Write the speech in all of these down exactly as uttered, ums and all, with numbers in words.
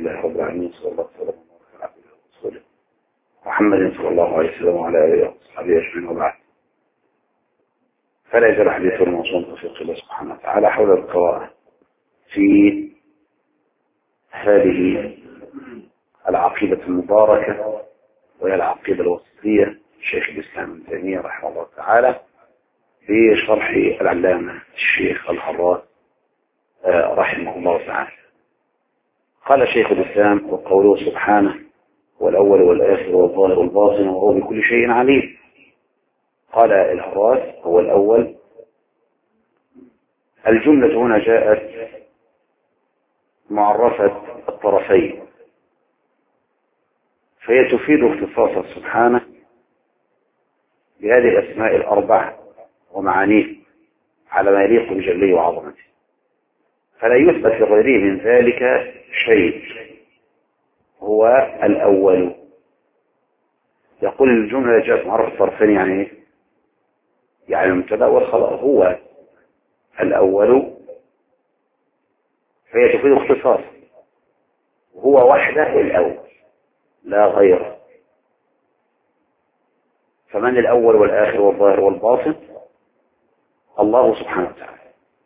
لله رب العالمين، صلى الله عليه وسلم على عبده ورسوله محمد صلى الله عليه وسلم وعلى آله وصحبه أجمعين، وبعد. فلا يزال حديث الموصول توفيق الله سبحانه وتعالى حول القراءة في هذه العقيدة المباركة، وهي العقيدة الوسطية شيخ الإسلام ابن تيمية رحمه الله تعالى بشرح العلامة الشيخ الحراس رحمه الله تعالى. قال شيخ الإسلام: وقوله سبحانه: والأول والآخر والظاهر والباطن وهو بكل شيء عليم. قال الحراس: هو الأول. الجملة هنا جاءت معرفة الطرفين، فهي تفيد اختصاصه سبحانه بهذه الأسماء الأربعة ومعانيه على ما يليق بجلاله وعظمته، فلا يثبت لغيره من ذلك شيء. هو الأول. يقول الجملة جاءت معرفة الطرفين يعني ايه؟ يعني المبتدأ والخبر. هو الأول فهي تفيد اختصاص، هو وحده الأول لا غيره. فمن الأول والآخر والظاهر والباطن؟ الله سبحانه وتعالى.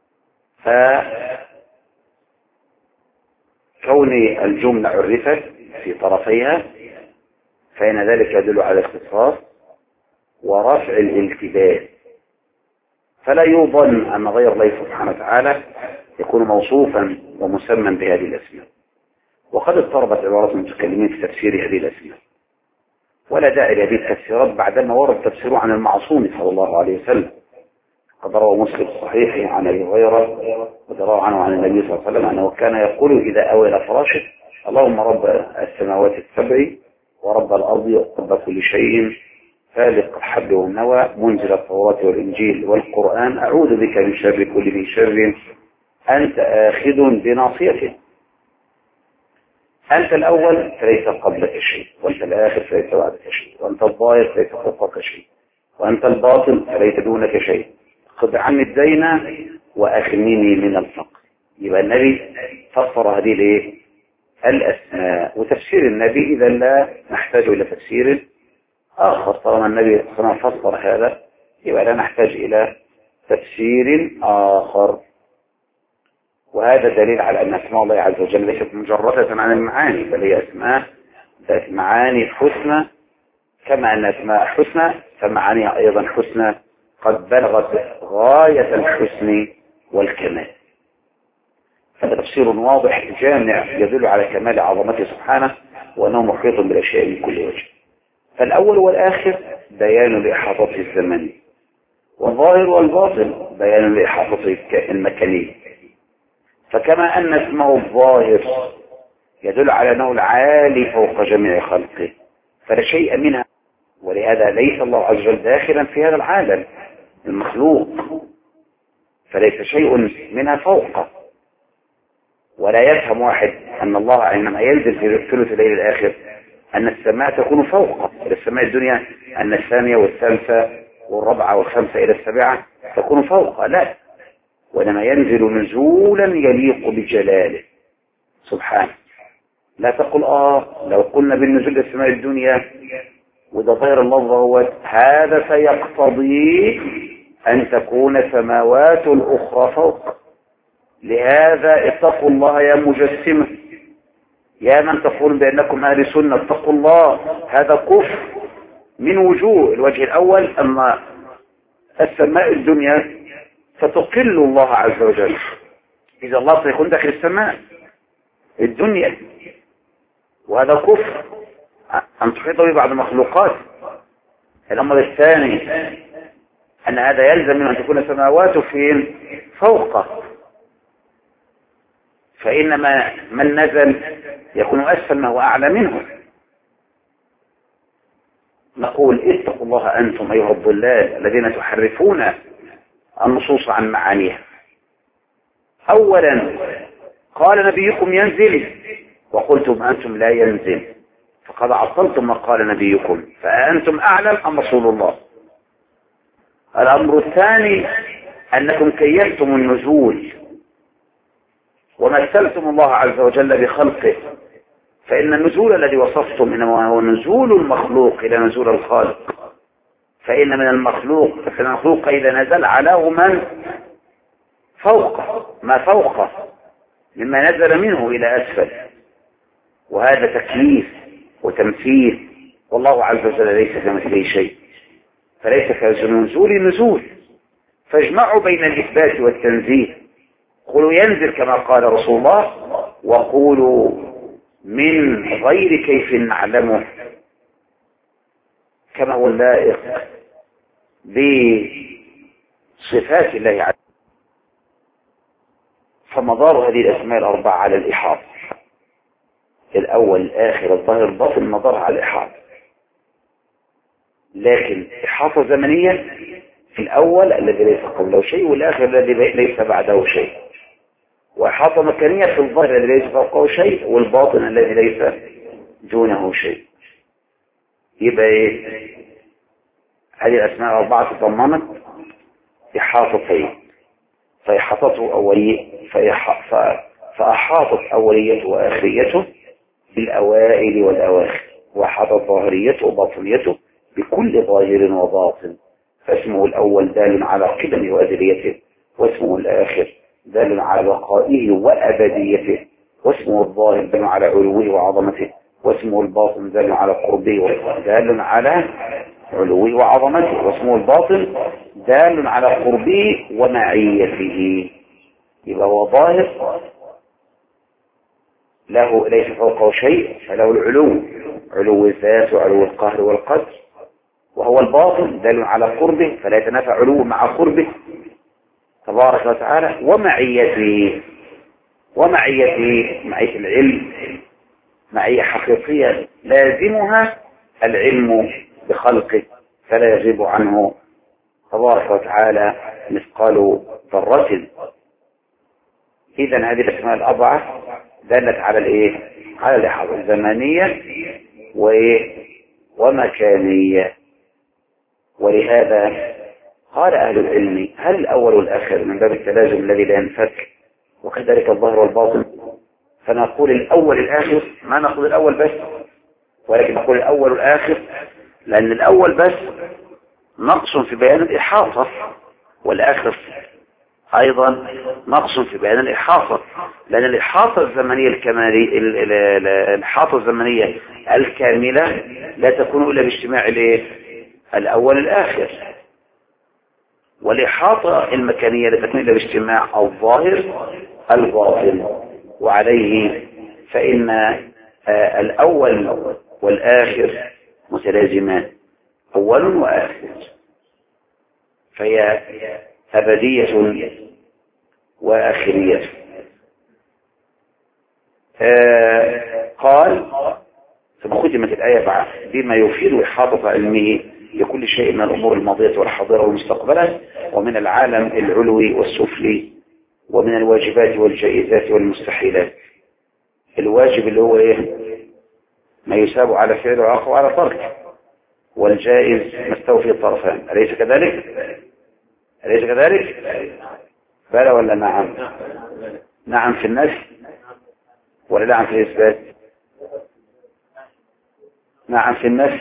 فكون الجملة عرفت في طرفيها فإن ذلك يدل على الاختصاص ورفع الالتباس، فلا يظن أن غير الله سبحانه وتعالى يكون موصوفا ومسمى بهذه الأسماء. وقد اضطربت عبارات المتكلمين في تفسير هذه الأسماء، ولا داعي لهذه التفسيرات بعدما ورد تفسيره عن المعصوم صلى الله عليه وسلم. قد روى مسلم الصحيح عن أبي هريرة وروى عنه عن النبي صلى الله عليه وسلم أنه كان يقول إذا أوى إلى فراشه: اللهم رب السماوات السبع ورب الأرض رب كل شيء فالق الحب والنوى منزل التوراة والإنجيل والقرآن أعوذ بك من شر كل ذي شر أنت آخذ بناصيته. أنت الأول فليس قبلك شيء، وأنت الآخر فليس بعدك شيء، وأنت الظاهر فليس فوقك شيء، وأنت الباطن فليس دونك شيء. خذ عني الدين وأغنني من الفقر. يبقى النبي فسر هذه الايه؟ الأسماء. وتفسير النبي إذا لا نحتاج إلى تفسير آخر، طالما النبي صلى الله عليه وسلم فسر هذا يبقى لا نحتاج إلى تفسير آخر. وهذا دليل على أن أسماء الله عز وجل ليست مجردة عن المعاني، بل هي أسماء ذات معاني حسنى، كما أن أسماء حسنى فمعانيها أيضا حسنى قد بلغت غاية الحسن والكمال. هذا تفسير واضح جامع يدل على كمال عظمته سبحانه وأنه محيط بالأشياء من كل وجه. فالأول والآخر بيان لإحاطته الزمني، والظاهر والباطن بيان لإحاطته المكاني. فكما أن اسمه الظاهر يدل على أنه العالي فوق جميع خلقه فلا شيء منها، ولهذا ليس الله عز وجل داخلا في هذا العالم المخلوق، فليس شيء منها فوقه. ولا يفهم واحد أن الله عندما ينزل في ثلث الليل الآخر أن السماء تكون فوقه إلى السماء الدنيا، أن الثانية والثالثة والرابعة والخامسة إلى السابعة تكون فوقه، لا، وإنما ينزل نزولا يليق بجلاله سبحانه. لا تقل آه لو قلنا بالنزول إلى السماء الدنيا وإذا ظهر اللفظ هو هذا سيقتضي أن تكون سماوات الأخرى فوق. لهذا اتقوا الله يا مجسمة، يا من تقول بأنكم أهل سنة اتقوا الله. هذا كفر من وجوه. الوجه الأول أن السماء الدنيا فتقل الله عز وجل، إذا الله سيكون داخل السماء الدنيا، وهذا كفر أن تحيط به بعض المخلوقات. الأمر الثاني أن هذا يلزم من أن تكون سماواته فين؟ فوقه، فإنما من نزل يكون أسفل ما هو أعلى منه. نقول اتقوا الله أنتم أيها الضلال الذين تحرفون النصوص عن معانيها. أولا قال نبيكم ينزل وقلتم أنتم لا ينزل، فقد عطلتم ما قال نبيكم، فأنتم أعلم أم رسول الله؟ الأمر الثاني أنكم كيفتم النزول ومثلتم الله عز وجل بخلقه فإن النزول الذي وصفتم إنما هو نزول المخلوق إلى نزول الخالق، فإن من المخلوق فإن المخلوق إذا نزل علاه من فوقه ما فوقه مما نزل منه إلى أسفل، وهذا تكييف وتمثيل، والله عز وجل ليس كمثله شيء، فليس كنزول نزول. فاجمعوا بين الإثبات والتنزيه، قولوا ينزل كما قال رسول الله، وقولوا من غير كيف نعلمه كما هو اللائق بصفات الله عز وجل. فمدار هذه الأسماء الأربعة على الإحاطة، الأول الآخر الظاهر الباطن مدار على الإحاطة، لكن إحاطة زمنية في الأول الذي ليس قبله شيء، والآخر الذي ليس بعده شيء، وإحاطة مكانية في الظاهر الذي ليس فوقه شيء، والباطن الذي ليس دونه شيء. يبقى إيه؟ هذه الأسماء الأربعة تضمنت إحاطتين، فإحاطته أولية فأحاطت أوليته وآخريته بالأوائل والأواخر، وأحاطت ظاهريته وباطنيته بكل ظاهر وباطن، فاسمه الأول دال على قدمه وأزليته، واسمه الآخر دال على بقائه وأبديته، واسمه الظاهر دال على علوه وعظمته، واسمه الباطن دال على قربه دال على علوه وعظمته، واسمه الباطن دال على قربه ومعيته. يبقى هو ظاهر له ليس فوقه شيء، فله العلو، علو الذات وعلو القهر والقدر، وهو الباطن دال على قربه فلا يتنافى علو مع قربه تبارك وتعالى، ومعيته ومعيته معية العلم، معية حقيقية لازمها العلم بخلقه فلا يغيب عنه تبارك وتعالى مثقال ذرة. إذن هذه الأسماء الأربعة دلت على الإيه؟ على الإحاطة الزمانية وإيه؟ ومكانية. ولهذا قال أهل العلم هل الأول والآخر من باب التلازم الذي لا ينفك، وكذلك الظاهر والباطن، فنقول الأول الآخر، ما نقول الأول بس، ولكن نقول الأول والآخر، لأن الأول بس نقص في بيان الإحاطة، والآخر أيضا نقص في بيان الإحاطة، لأن الإحاطة الزمنية الكمالية الإحاطة الزمنية الكاملة لا تكون إلا باجتماع الأول الآخر، والإحاطة المكانية لا تكون إلا باجتماع الظاهر الباطن، وعليه فإن الأول والآخر متلازمان، أول وآخر، فهي أبدية وآخرية. آه قال ثم ختمت الآية بما يفيد إحاطة علمه لكل شيء من الأمور الماضية والحاضرة والمستقبلة، ومن العالم العلوي والسفلي، ومن الواجبات والجائزات والمستحيلات. الواجب اللي هو إيه؟ ما يساب على فعل وعقب على ترك، والجائز ما استوفي الطرفان، أليس كذلك؟ أليس كذلك؟ بلى ولا نعم؟ نعم في النفي ولا نعم في الإثبات؟ نعم في النفي.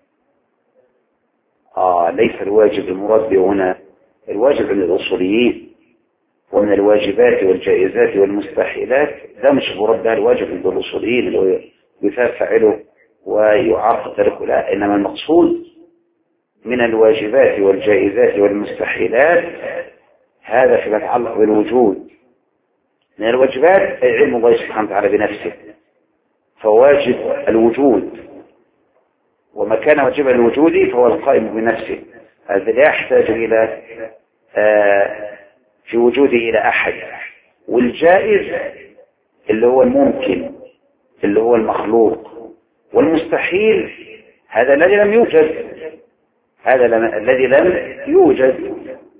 آه ليس الواجب المراد به هنا الواجب عند الأصوليين، ومن الواجبات والجائزات والمستحيلات ده مش مراد به الواجب عند الأصوليين اللي هو يثاب فاعله ويعاقب تركه، لا، إنما المقصود من الواجبات والجائزات والمستحيلات هذا فيما يتعلق بالوجود. من الواجبات أي علم الله سبحانه وتعالى بنفسه، فواجب الوجود، وما كان واجبا الوجود فهو القائم بنفسه، هذا لا يحتاج إلى آه في وجوده إلى أحد. والجائز اللي هو الممكن اللي هو المخلوق، والمستحيل هذا الذي لم يوجد، هذا الذي لم يوجد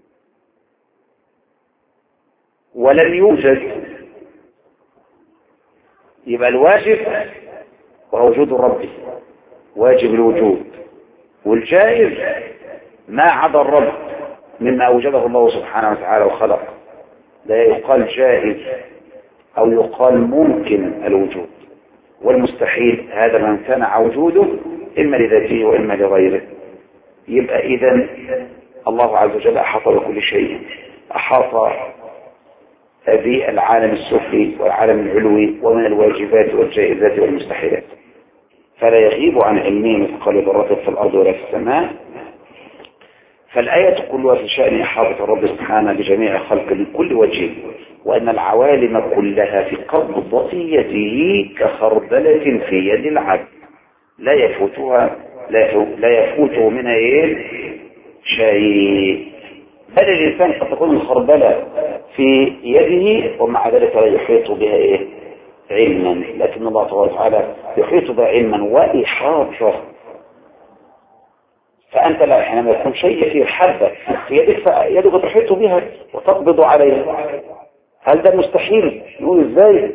ولم يوجد. يبقى الواجب وهو وجود الرب، واجب الوجود، والجائز ما عدا الرب مما أوجده الله سبحانه وتعالى وخلق، لا يقال جائز أو يقال ممكن الوجود، والمستحيل هذا ما امتنع وجوده إما لذاته وإما لغيره. يبقى إذن الله عز وجل أحاط بكل شيء، أحاط بالعالم السفلي والعالم العلوي ومن الواجبات والجائزات والمستحيلات، فلا يغيب عن علمه مثقال ذرة في الأرض ولا في السماء. فالآية كلها في شأن إحاطة الرب سبحانه بجميع خلق من كل وجه، وأن العوالم كلها في قبضة يده كخردلة في يد العبد لا يفوتها لا يفوته منها إيه شيء. بل الإنسان قد تكون الخردلة في يده ومع ذلك لا يحيط بها إيه علما، لكن الله تبارك وتعالى يحيط بها علما وإحاطة. فأنت لا حينما يكون شيء في حبة في يدك فيدك تحيط بها وتقبض عليها، هل ده مستحيل؟ نقول ازاي؟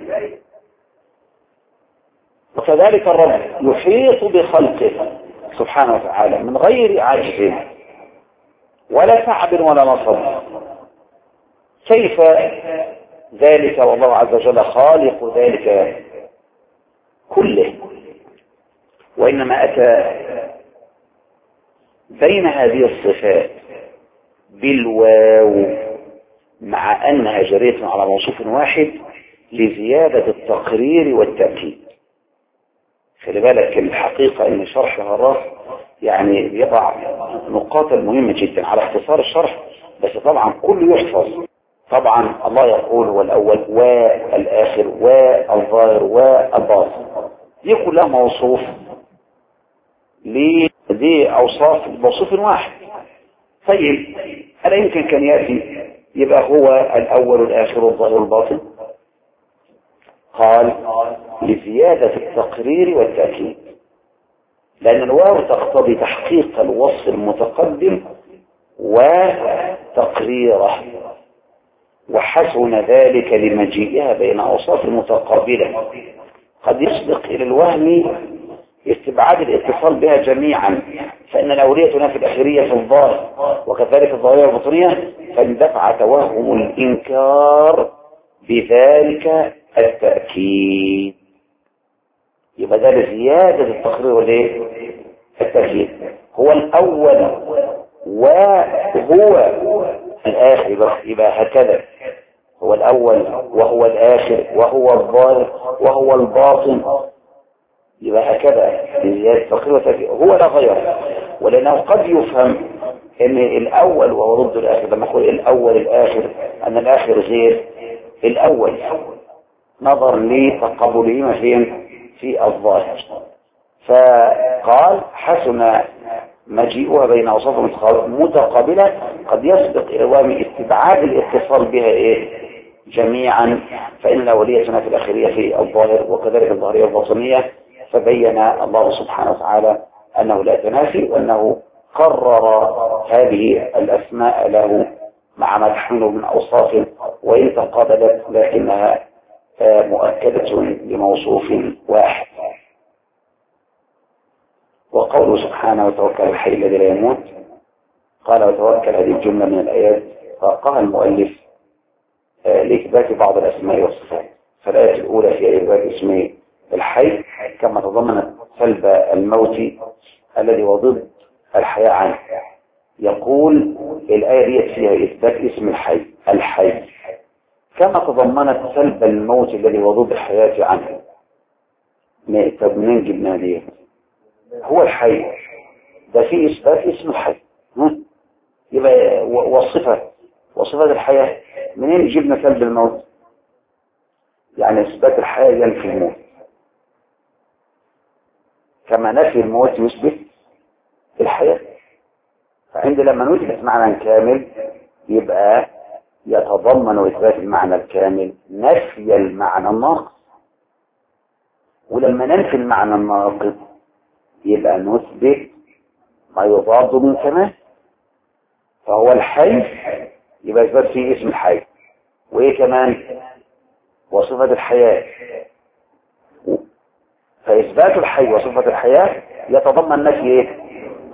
وكذلك الرب يحيط بخلقه سبحانه وتعالى من غير عجز ولا تعب ولا نصب. كيف ذلك والله عز وجل خالق ذلك كله؟ وإنما أتى بين هذه الصفات بالواو مع أنها جرية على موصوف واحد لزيادة التقرير والتأكيد. خلي بالك الحقيقة أن شرح الراس يعني يضع نقاط مهمة جدا على اختصار الشرح، بس طبعا كله يحفظ. طبعا الله يقول والأول والآخر والظاهر والباطن، دي كلها موصوف لدي أوصاف موصوف واحد. طيب ألا يمكن كان يأتي يبقى هو الأول والآخر والظاهر والباطن؟ قال لزيادة التقرير والتأكيد، لأن الواو تقتضي تحقيق الوصف المتقدم وتقريره، وحسن ذلك لمجيئها بين أوصاف متقابلة قد يسبق إلى الوهم استبعاد الاتصال بها جميعا، فإن الأولية تنافي الأخيرية في الظاهر وكذلك الظاهرية والباطنية، فاندفع توهم الإنكار بذلك التأكيد. يبقى ده لزيادة التقرير والايه التأكيد. هو الأول وهو الآخر، يبقى هكذا هو الأول وهو الآخر وهو الظاهر وهو الباطن، يبقى هكذا لزيادة التقرير والتأكيد هو لا غير. ولأنه قد يفهم ان الأول وهو ضد الآخر، لما يقول الأول الآخر أن الآخر غير الأول نظر لتقابلهما فين في الظاهر. فقال حسن مجيئها بين أوصاف متقابلة قد يسبق إلى وهم استبعاد الاتصال بها إيه جميعا، فإن الأولية في الأخيرية في الظاهر وكذلك الظاهرية والباطنية. فبين الله سبحانه وتعالى أنه لا تنافي، وأنه قرر هذه الأسماء له مع ما تحمله من أوصاف وإن تقابلت لكنها مؤكدة لموصوف واحد. وقوله سبحانه وتوكل الحي الذي لا يموت، قال وتوكل، هذه الجملة من الآيات قال المؤلف لإثبات بعض الأسماء والصفات. فالآية الأولى في إثبات اسم الحي كما تضمنت سلب الموت الذي هو ضد الحياة عنه. يقول الآية دي فيها إثبات اسم الحي الحي كما تضمنت سلب الموت الذي هو ضد الحياة عنه. طب منين جبنا دي؟ هو الحي ده فيه إثبات اسم الحي، يبقى وصفة وصفة الحياة منين جبنا سلب الموت؟ يعني إثبات الحياة ينفي الموت، كما نفي الموت يثبت الحياة. فعند لما نثبت معنى كامل يبقى يتضمن إثبات المعنى الكامل نفي المعنى الناقص، ولما ننفي المعنى الناقص يبقى نثبت ما يضاد من كمال. فهو الحي يبقى إثبات فيه اسم الحي، وإيه كمان وصفة الحياة. فإثبات الحي وصفة الحياة يتضمن نفي إيه؟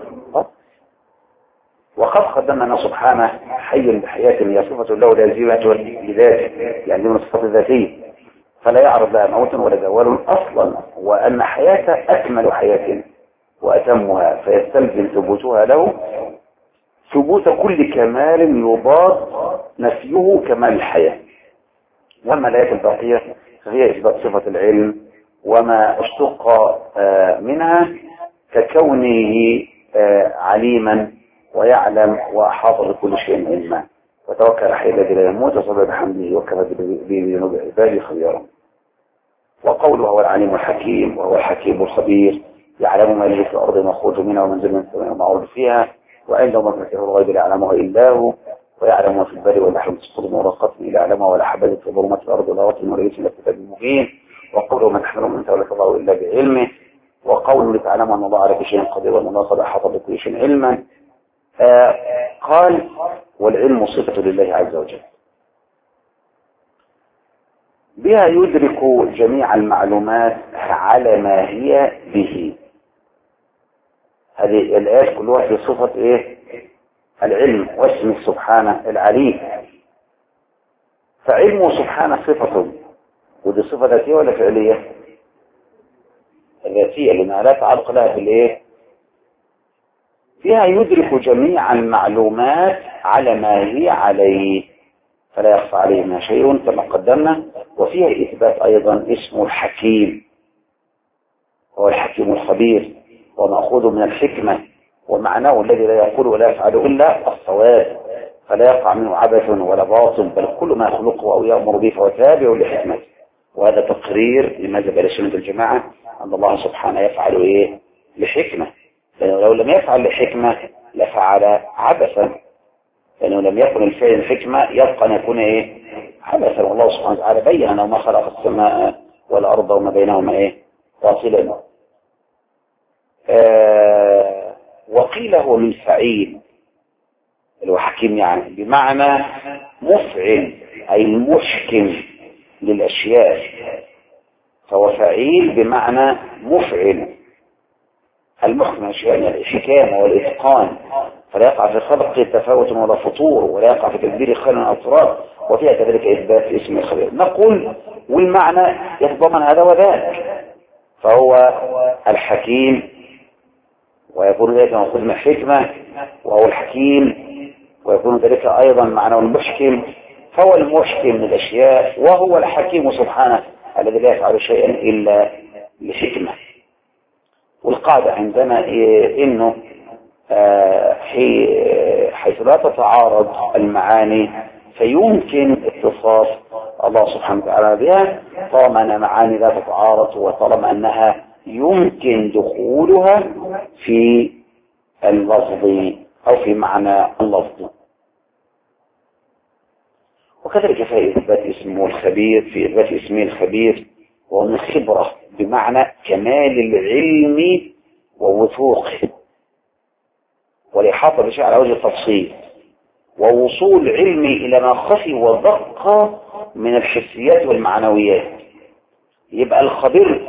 وقد قدمنا سبحانه حي بحياة هي صفة له لازمة لذاته، يعني من الصفات الذاتية. فلا يعرض لها موت ولا زوال أصلا، وأن حياته أكمل حياة وأتمها، فيستلزم ثبوتها له ثبوت كل كمال يضاد نفيه كمال الحياة. وأما الآيات الباقية فهي إثبات صفة العلم وما اشتق منها ككونه عليما ويعلم وأحاط بكل شيء علما. وتوكل حي الذي لا يموت وصبر بحمده وكفى بذنوب عباده خبيرا. وقوله هو العليم الحكيم وهو الحكيم الخبير، يعلم ما يلج في الأرض وما يخرج منها ومنزل من السماء وما يعرج فيها، وعنده مفاتيح الغيب لا يعلمها إلا هو، ويعلم ما في البر والبحر تسقط من ورقة إلا يعلمها ولا حبة في ظلمات الأرض ولا رطب ولا يابس إلا في كتاب مبين. وقوله ما تحمل من أنثى ولا تضع إلا بعلمه. وقوله لتعلم أن الله على كل شيء قدير وأن الله قد أحاط بكل شيء علما. آه قال والعلم صفة لله عز وجل، بها يدرك جميع المعلومات على ما هي به. هذه الآيات كلها في صفة إيه؟ العلم، واسمه سبحانه العليم. فعلمه سبحانه صفة، ودي صفة ذاتية ولا فعلية؟ ذاتية، لأنها لا تعلق لها بالإيه؟ فيها يدرك جميع المعلومات على ما هي عليه، فلا يخفى عليه ما شيء كما قدمنا. وفيها إثبات أيضا اسمه الحكيم، هو الحكيم الخبير، ومأخوذ من الحكمة، ومعناه الذي لا يقول ولا يفعل إلا الصواب، فلا يقع منه عبث ولا باطل، بل كل ما يخلقه أو يأمر به فهو تابع لحكمته. وهذا تقرير لمذهب أهل السنة والجماعة أن الله سبحانه يفعل إيه؟ لحكمة، لأنه لو لم يفعل لحكمة لفعل عبثا، لأنه لم يكن الفعل الحكمة يبقى أن يكون إيه؟ عبثا. والله سبحانه وتعالى بين أنه ما خلق السماء والأرض وما بينهما إيه؟ باطلا. آه وقيل هو من فعيل، اللي هو حكيم يعني بمعنى مفعل، أي المحكم للأشياء، فهو فعيل بمعنى مفعل المحكم للأشياء، يعني الحكامة والإتقان، فلا يقع في خلق تفاوت ولا فطور، ولا يقع في تدبير خلل الأطراف، وفيها كذلك إثبات اسم الخبير. نقول والمعنى يتضمن هذا وذاك، فهو الحكيم، ويكون ذلك مأخوذ من الحكمة، وهو الحكيم، ويكون ذلك أيضا معناه المحكم، فهو المحكم للأشياء، وهو الحكيم سبحانه الذي لا يفعل شيئا إلا لحكمة. والقاعدة عندنا إنه حيث لا تتعارض المعاني فيمكن اتصاف الله سبحانه وتعالى بها، طالما أن معاني لا تتعارض، وطالما أنها يمكن دخولها في اللفظ أو في معنى اللفظ. وكذلك في إثبات اسمه الخبير، في إثبات اسمه الخبير وهو من الخبرة بمعنى كمال العلم ووثوقه، والإحاطة بشيء على وجه التفصيل، ووصول علمه إلى ما خفي ودق من الحسيات والمعنويات. يبقى الخبير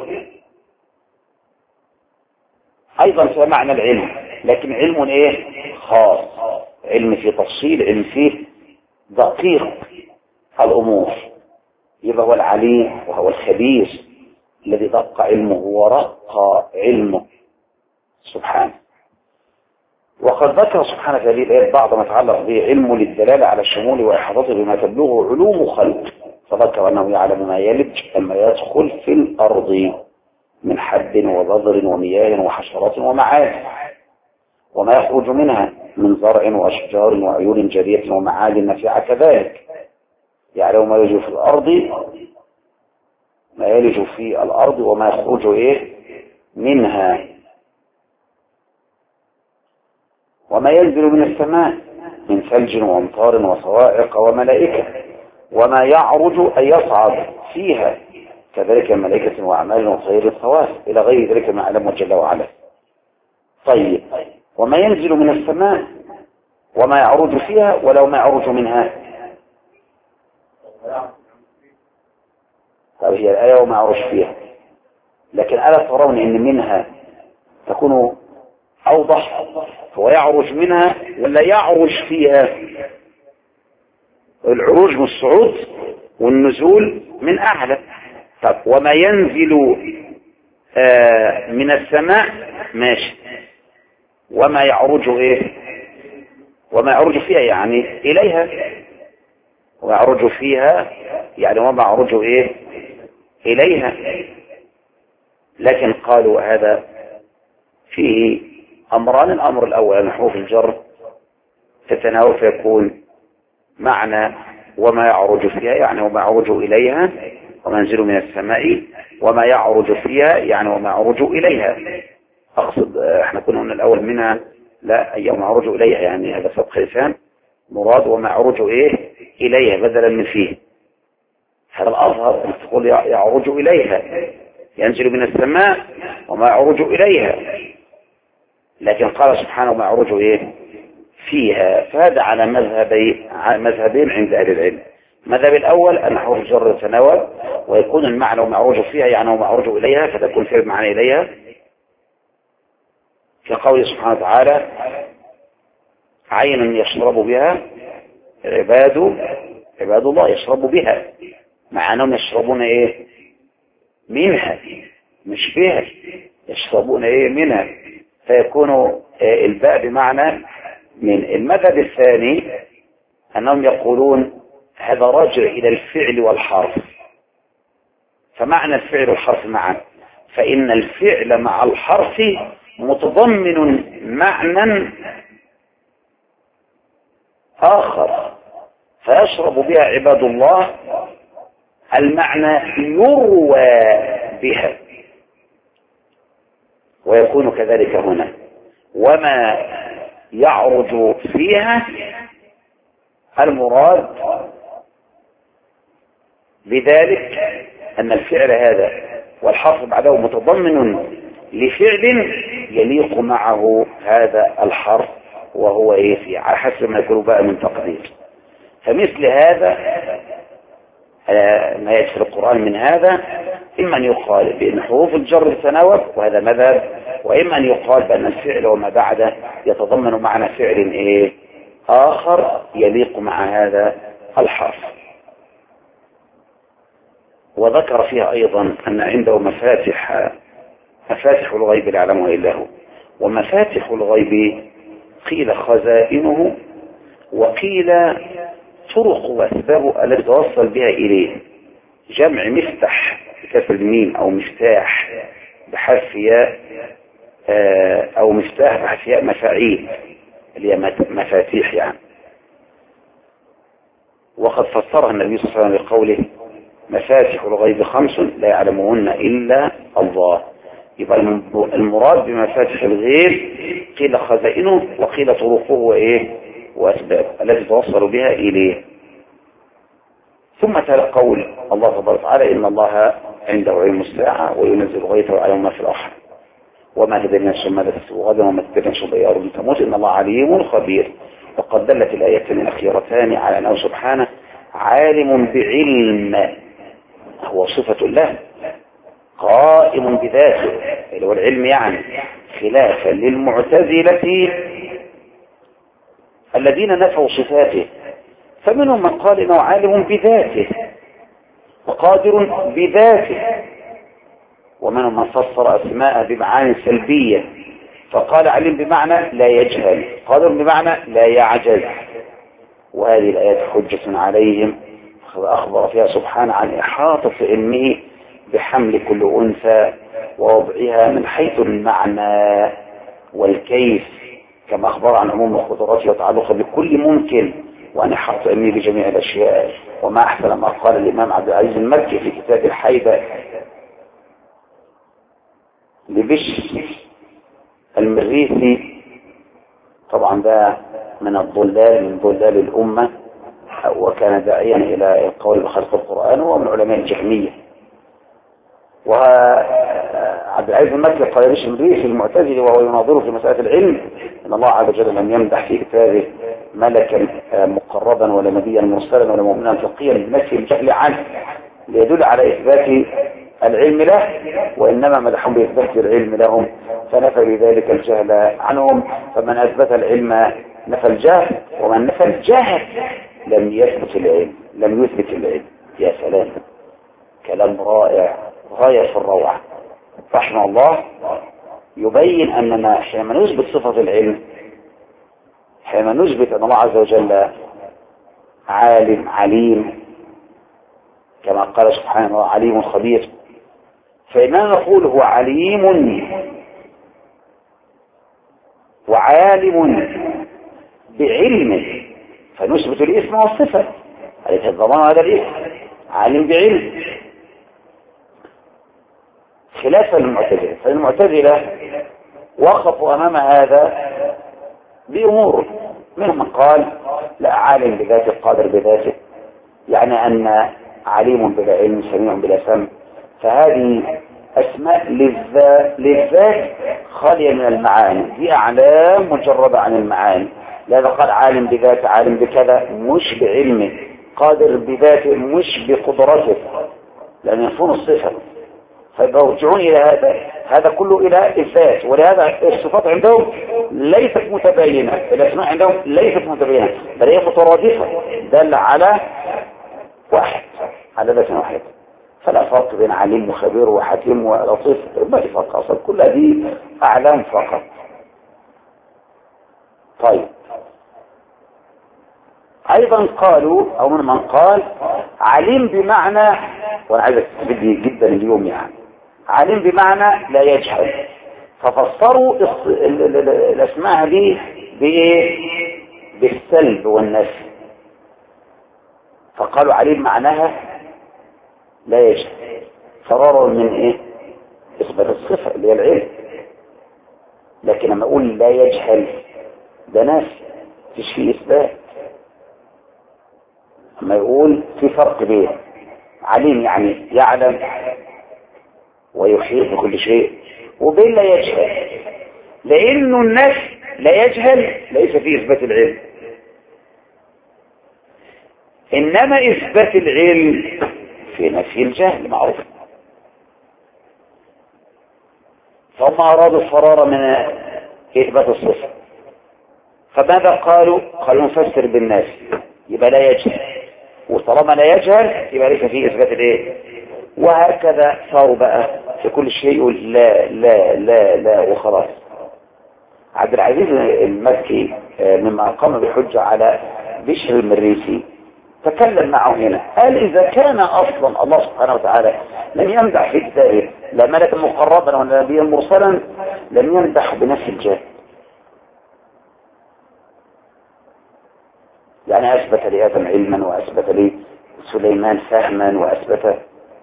أيضا في معنى العلم، لكن علم إيه؟ خاص، علم في تفصيل، علم فيه دقيق الأمور. يبقى هو العليم وهو الخبير الذي دق علمه ورق علمه سبحانه. وقد ذكر سبحانه في هذه الآية بعض ما يتعلق به علمه للدلالة على الشمول وإحاطته بما تبلغه علوم خلق، فذكر أنه يعلم ما يلج أما يدخل في الأرض من حب وبذر ومياه وحشرات ومعادن، وما يخرج منها من زرع وأشجار وعيون جارية ومعادن نافعة كذلك. يعلم ما يلج في الأرض، ما يلج في الأرض وما يخرج إيه منها، وما ينزل من السماء من ثلج وامطار وصواعق وملائكة، وما يعرج أي يصعد فيها كذلك ملائكة وأعمال وطير الصواف إلى غير ذلك ما علمه جل وعلا. طيب، وما ينزل من السماء وما يعرج فيها ولو ما يعرج منها. طيب هي الآية وما يعرج فيها، لكن ألا ترون أن منها تكون أوضح؟ هو يعرج منها ولا يعرج فيها؟ العروج من الصعود والنزول من أعلى، طب وما ينزل آه من السماء ماشي، وما يعرج ايه؟ وما يعرج فيها يعني اليها، وما يعرج فيها يعني وما يعرج ايه؟ اليها. لكن قالوا هذا فيه امران. الامر الاول ان حروف الجر تتناول فيكون معنى وما يعرج فيها يعني وما يعرج اليها، وما ينزل من السماء وما يعرج فيها يعني وما يعرج اليها. اقصد احنا كنا قلنا الاول منها لا يوم يعرج اليها يعني هذا سبق لسان، مراد وما يعرج ايه اليها بدلا من فيه. هذا الاظهر ان تقول يعرج اليها، ينزل من السماء وما يعرج اليها، لكن قال سبحانه وما يعرج ايه فيها. فهذا على مذهبي مذهبين عند اهل العلم. المذهب الاول ان حروف الجر تتناول ويكون المعنى وما يعرج فيها يعني وما يعرج اليها، فتكون فعل معنى اليها، كقوله سبحانه وتعالى عين يشرب بها عباد عباد الله يشرب بها، مع انهم يشربون ايه منها مش بها، يشربون ايه منها، فيكون الباء بمعنى من. المذهب الثاني انهم يقولون هذا راجع الى الفعل والحرف، فمعنى الفعل والحرف معا، فان الفعل مع الحرف متضمن معنى آخر، فيشرب بها عباد الله المعنى يروى بها، ويكون كذلك هنا. وما يعرج فيها المراد بذلك أن الفعل هذا والحرف بعده متضمن لفعل يليق معه هذا الحرف، وهو ايه في على حسب ما يكون بقى من تقدير. فمثل هذا ما يأتي في القرآن من هذا إما أن يقال بأن حروف الجر تتناول وهذا مذهب، وإما أن يقال بأن الفعل وما بعده يتضمن معنى فعل ايه آخر يليق مع هذا الحرف. وذكر فيها أيضا أن عنده مفاتح مفاتح الغيب لا يعلمها إلا هو. ومفاتح الغيب قيل خزائنه، وقيل طرق وأسباب التي توصل بها إليه، جمع مفتح بكسر الميم أو مفتاح بحرف ياء أو مفتاح بحرف ياء مفاعيل اللي هي مفاتيح يعني. وقد فسرها النبي صلى الله عليه وسلم بقوله مفاتح الغيب خمس لا يعلمهن إلا الله. يبقى المراد بمفاتح الغيب قيل خزائنه وقيل طرقه وإيه وأسباب التي توصل بها إليه. ثم تلا قول الله تبارك وتعالى إن الله عنده علم الساعة وينزل الغيث ويعلم ما في الأرحام وما تدري نفس ماذا تكسب غدا وما تدري نفس بأي أرض تموت إن الله عليم خبير. وقد دلت الآيتان الأخيرتان على أنه سبحانه عالم بعلم، هو صفة الله قائم بذاته اللي هو العلم يعني، خلافا للمعتزلة الذين نفوا صفاته، فمنهم من قال انه عالم بذاته وقادر بذاته، ومنهم من فسر اسماء بمعاني سلبية فقال علم بمعنى لا يجهل، قادر بمعنى لا يعجز. وهذه الآيات حجة عليهم، أخبر فيها سبحانه عن إحاطة علمه بحمل كل أنثى ووضعها من حيث المعنى والكيف، كما أخبر عن عموم قدراته وتعلقه بكل ممكن، وأن إحاطة علمه بجميع الأشياء. وما أحسن ما قال الإمام عبد العزيز المكي في كتاب الحيبة لبش المريثي، طبعا ده من الضلال من ضلال الأمة، وكان داعيا إلى القول بخلق القرآن، ومن علماء الجهمية. وعبد العزيز المكي قال بش المريثي المعتزلي وهو يناظره في مسألة العلم إن الله عز وجل لم يمدح في كتابه ملكا مقربا ولا نبيا مرسلا ولا مؤمنا تقيا بنفي الجهل عنه ليدل على إثبات العلم له، وإنما مدحهم بإثبات العلم لهم فنفى بذلك الجهل عنهم. فمن أثبت العلم نفى الجهل، ومن نفى الجهل لم يثبت العلم لم يثبت العلم. يا سلام، كلام رائع غاية في الروعة رحمه الله. يبين أننا حينما نثبت صفة العلم، حينما نثبت أن الله عز وجل عالم عليم كما قال سبحانه عليم خبير، فإننا نقول هو عليم وعالم بعلمه، فنثبت الاسم والصفة عليك الضمان هذا الاسم عالم بعلم، خلافا للمعتزلة. فالمعتزلة وقفوا أمام هذا بأمور، منهم من قال لا عالم بذاته قادر بذاته، يعني أن عليم بلا علم سميع بلا سمع، فهذه أسماء للذات, للذات خالية من المعاني، دي أعلام مجردة عن المعاني. لذا قال عالم بذاته عالم بكذا مش بعلمه، قادر بذاته مش بقدرته، لأن يكون الصفة. فيرجعون إلى هذا هذا كله إلى الذات، ولهذا الصفات عندهم ليست متباينة، الأسماء عندهم ليست متباينة، بل هي مترادفة دل على واحد، على ذات واحد. فلا فرق بين عليم وخبير وحكيم ولطيف، ما في فرق أصلا، كل هذه أعلام فقط. طيب أيضا قالوا أو من من قال عليم بمعنى، وأنا عايز أستفيد جدا اليوم، يعني عليم بمعنى لا يجهل، ففسروا الأسماء دي بإيه؟ بالسلب والنفي، فقالوا عليم معناها لا يجهل، فرارا من إيه؟ إثبات الصفة اللي هي العلم. لكن لما أقول لا يجهل ده نفي، مفيش فيه إثبات. أما يقول في فرق بين عليم يعني يعلم ويحيط بكل شيء، وبين لا يجهل، لأنه النفي لا يجهل ليس فيه إثبات العلم، إنما إثبات العلم في نفي الجهل معروف. فهم أرادوا الفرار من إثبات الصفة، فماذا قالوا؟ قالوا نفسر بالناس يبقى لا يجهل، وطالما لا يجهل يبقى ليس فيه إثبات الإيه؟ وهكذا صاروا بقى في كل شيء يقول لا لا لا لا وخلاص. عبد العزيز المكي مما قام بحجة على بشر المريسي تكلم معه هنا، قال إذا كان أصلا الله سبحانه وتعالى لم يمدح في كتابه لا ملكا مقربا ولا نبيا مرسلا، لم يمدح بنفس الجهل. يعني أثبت لآدم علما، وأثبت لسليمان فهما، وأثبت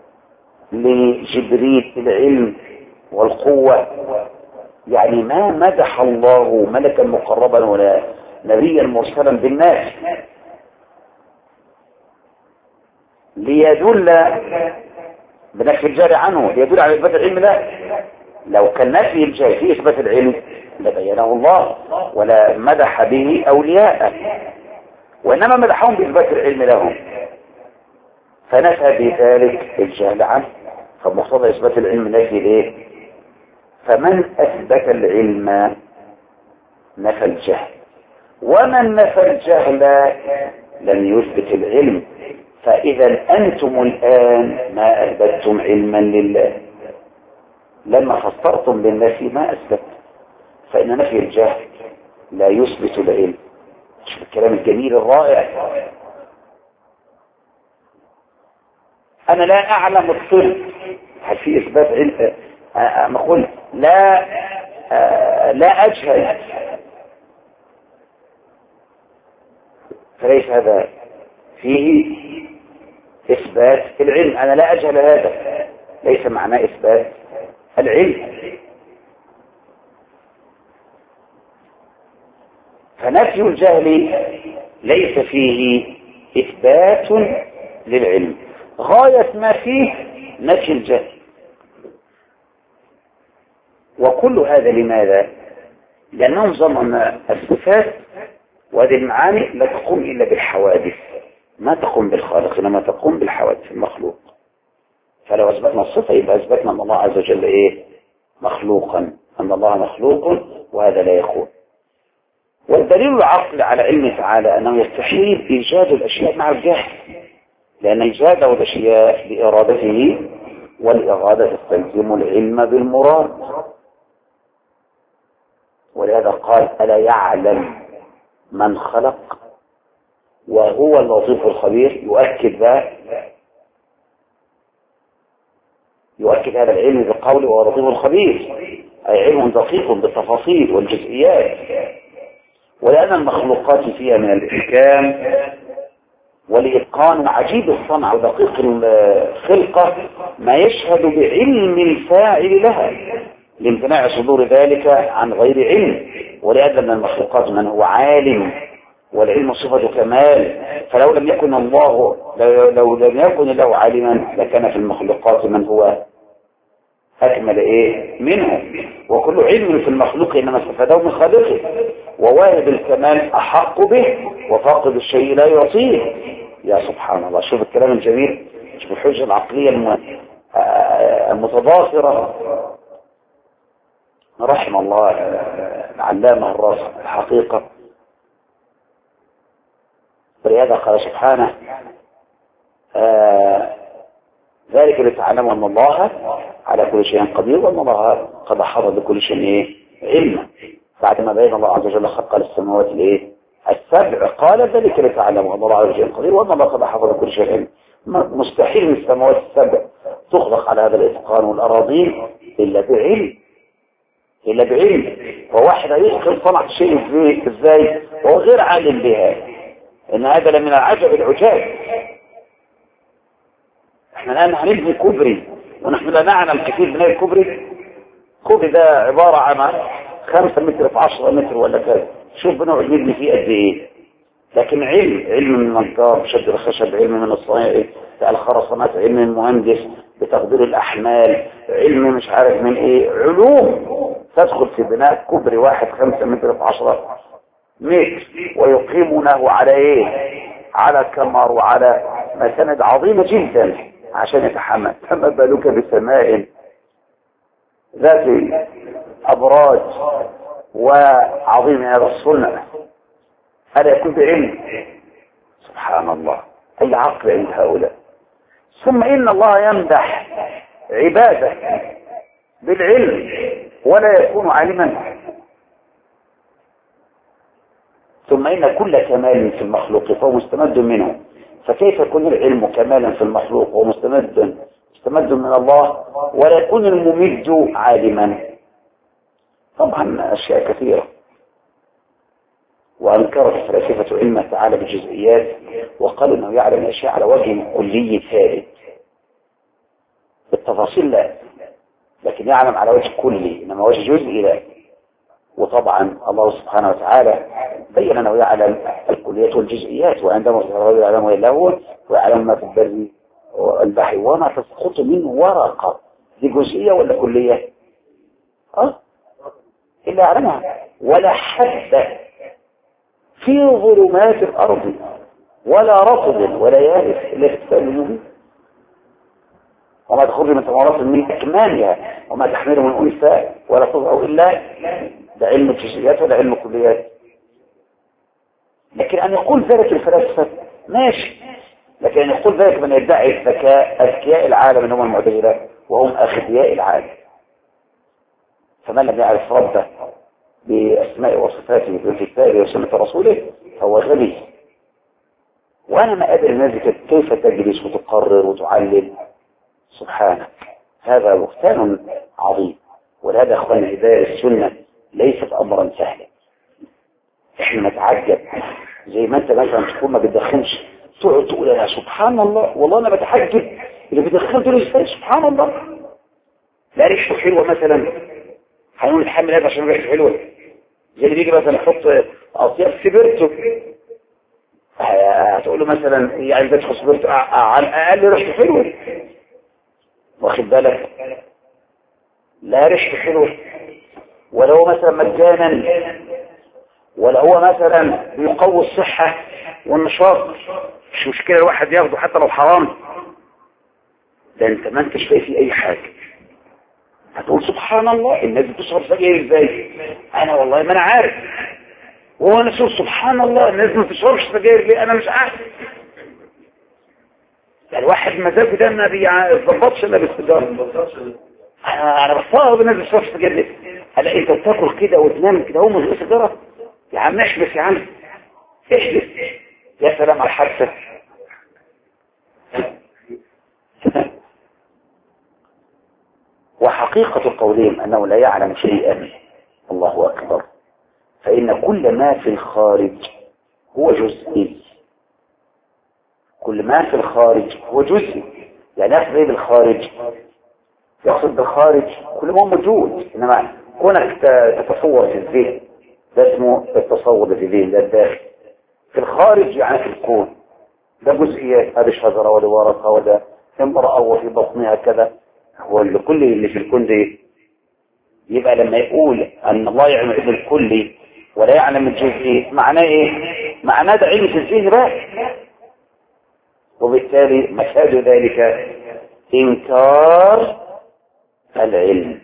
لجبريل العلم والقوة، يعني ما مدح الله ملكا مقربا ولا نبيا مرسلا بالناس ليدل بنفي الجهل عنه، ليدل على إثبات العلم. لا، لو كان نفي الجهل في إثبات العلم لبينه الله ولا مدح به أولياءه، وإنما مدحهم بإثبات العلم لهم، فنفى بذلك الجهل عنه. فمقتضى إثبات العلم نفي الإيه؟ فمن أثبت العلم نفى الجهل، ومن نفى الجهل لم يثبت العلم. فإذا أنتم الآن ما أثبتتم علما لله، لما فسرتم بالنفي ما أثبت، فإن نفي الجهل لا يثبت العلم. شوف الكلام الجميل الرائع. أنا لا أعلم الطب، هل في إثبات علم؟ أنا أقول لا لا أجهل، فليس هذا فيه إثبات العلم. أنا لا أجهل، هذا ليس معناه إثبات العلم. فنفي الجهل ليس فيه إثبات للعلم، غاية ما فيه نفي الجهل. وكل هذا لماذا؟ لأنهم ظنوا أن الصفات وهذه المعاني لا تقوم إلا بالحوادث، ما تقوم بالخالق، إنما تقوم بالحوادث المخلوق. فلو أثبتنا الصفة يبقى أثبتنا أن الله عز وجل إيه؟ مخلوقا، أن الله مخلوق، وهذا لا يكون. والدليل العقل على علمه تعالى أنه يستحيل إيجاد الأشياء مع الجهل، لأن إيجاده الأشياء بإرادته، والإرادة تستلزم العلم بالمراد. ولهذا قال ألا يعلم من خلق وهو اللطيف الخبير. يؤكد ذا يؤكد هذا العلم بقوله وهو اللطيف الخبير، أي علم دقيق بالتفاصيل والجزئيات. ولأن المخلوقات فيها من الإحكام والإتقان عجيب الصنع ودقيق الخلقة ما يشهد بعلم الفاعل لها لامتناع صدور ذلك عن غير علم. ولأن من المخلوقات من هو عالم، والعلم صفة كمال، فلو لم يكن الله لو, لو لم يكن الله عالما لكان في المخلوقات من هو أكمل إيه منه. وكل علم في المخلوق إنما استفاده من خالقه، وواهب الكمال أحق به، وفاقد الشيء لا يعطيه. يا سبحان الله، شوف الكلام الجميل، شوف الحجة العقلية المتضافرة. رحم الله العلامة الراسخ الحقيقة. ولهذا قال سبحانه آه ذلك لتعلموا أن الله على كل شيء قدير، وأن الله قد أحاط بكل شيء علما. بعد ما بين الله عز وجل خلق السماوات الايه السبع قال ذلك لتعلموا أن الله على كل شيء قدير، وأن الله قد أحاط بكل شيء علما. مستحيل من السماوات السبع تخلق على هذا الإتقان والأراضين إلا بعلم إلا بعلم. وواحد يتقن صنع شيء ازاي وهو غير عالم بها؟ إن هذا لمن العجب العجاب. احنا الآن هنبني كوبري ونحن لا نعلم كثير من الكوبري. كوبري ده عبارة عن خمسة متر في عشرة متر ولا كذا، شوف بنقعد نبني فيه قد ايه. لكن علم علم من النجار شد الخشب، علم من الصنايعي بتاع الخرسانات، علم من المهندس بتقدير الأحمال، علم مش عارف من ايه، علوم تدخل في بناء كوبري واحد خمسة متر في عشرة متر، ويقيمونه على ايه؟ على كمر وعلى مساند عظيمة جدا عشان يتحمل. فما بالك بسماء ذات أبراج وعظيم هذا الصنع، هذا يكون بعلم. سبحان الله، أي عقل عند هؤلاء. ثم إن الله يمدح عباده بالعلم ولا يكون عالما. ثم إن كل كمال في المخلوق فهو مستمد منه، فكيف يكون العلم كمالا في المخلوق ومستمد مستمد من الله ولا يكون الممد عالما؟ طبعا أشياء كثيرة. وأنكرت الفلاسفة علمه تعالى بالجزئيات، وقالوا أنه يعلم الأشياء على وجه كلي ثابت، بالتفاصيل لا، لكن يعلم على وجه كلي، إنما وجه جزئي لا. وطبعا الله سبحانه وتعالى بين أنه يعلم الكليات والجزئيات، وعندما يعلم إلا هو ويعلم ما في البر والبحر وما تسقط منه ورقة. دي جزئية ولا كلية؟ أه؟ إلا يعلمها. ولا حد في ظلمات الأرض ولا رطب ولا يابس إلا في كتاب مبين. وما تخرج من ثمرات من أكمامها وما تحمله من أنثى ولا تضع إلا ده علم الجزئيات ولا علم الكليات. لكن أن يقول ذلك الفلاسفة ماشي، لكن أن يقول ذلك من يدعي الذكاء أذكياء العالم إنهم المعتزلة وهم أخذياء العالم. فمن لم يعرف ربه بأسماء وصفاته في كتابه وسنة رسوله فهو غبي. وأنا ما أدري الناس كيف تجلس وتقرر وتعلم. سبحانك، هذا بهتان عظيم. ولهذا أخواني هداية السنة ليست أمرا سهلا. احنا نتعجب زي ما انت مثلا تكون ما بتدخنش تقعد تقول يا سبحان الله، والله انا بتحجب اللي بيدخن دول ازاي، سبحان الله. لا ريحته حلوه مثلا، هنقول نتحمل هذا عشان ريحته حلوه. زي اللي بيجي مثلا يحط اطياب سيبرتو، هتقول له مثلا يعني بدخل سيبرتو على الاقل ريحته حلوه، واخد بالك؟ لا ريحته حلوه. ولا هو مثلا مجانا، ولا هو مثلا بيقوي الصحة والنشاط، مش مشكلة الواحد ياخده حتى لو حرام. ده انت ما انتش لاقي فيه اي حاجة. هتقول سبحان الله الناس بتشرب سجاير ازاي؟ انا والله ما انا عارف. وهو انا شوف سبحان الله الناس ما بتشربش سجاير ليه؟ انا مش عارف. واحد مزاجه ده ما بيظبطش الا بالسيجاره. انا بستغرب الناس بتشرب سجاير. هلا انت بتاكل كده وتنام كده ومش غير سيجاره؟ يا عم احبس يا عم احبس. يا سلام على الحادثه. وحقيقة قولهم أنه لا يعلم شيئا. الله أكبر. فإن كل ما في الخارج هو جزئي. كل ما في الخارج هو جزئي. يعني يقصد ايه بالخارج؟ يقصد بالخارج كل ما هو موجود، إنما كونك تتصور في الذهن ده اسمه التصور في الذهن، ده الداخل. في الخارج يعني في الكون ده جزئيات، هذه شجرة وده ورقة وده امرأة وفي بطنها كذا. هو كل اللي في الكون ده. يبقى لما يقول أن الله يعلم العلم الكلي ولا يعلم الجزئي معناه ايه؟ معناه ده علم في الذهن بقى. وبالتالي مفاد ذلك إنكار العلم،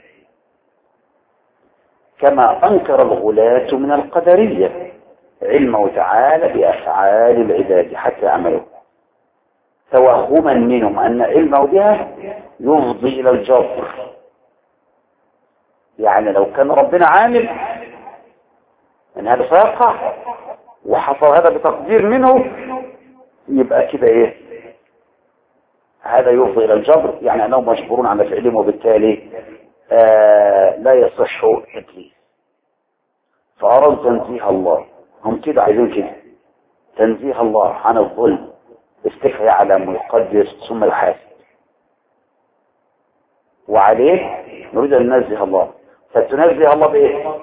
كما أنكر الغلاة من القدرية علمه تعالى بأفعال العباد حتى عملوا، توهما منهم أن علمه بها يفضي إلى الجبر. يعني لو كان ربنا عامل ان هذا سيقع وحصل هذا بتقدير منه يبقى كده ايه؟ هذا يفضي الى الجبر، يعني انهم مجبورون على فعلهم، وبالتالي آه لا يصح التكليف. فأراد تنزيه الله، هم كده عايزين كده تنزيه الله عن الظلم، استكفى يعلم ويقدر ثم يحاسب، وعليه نريد ان ننزه الله. فتنزه الله بايه؟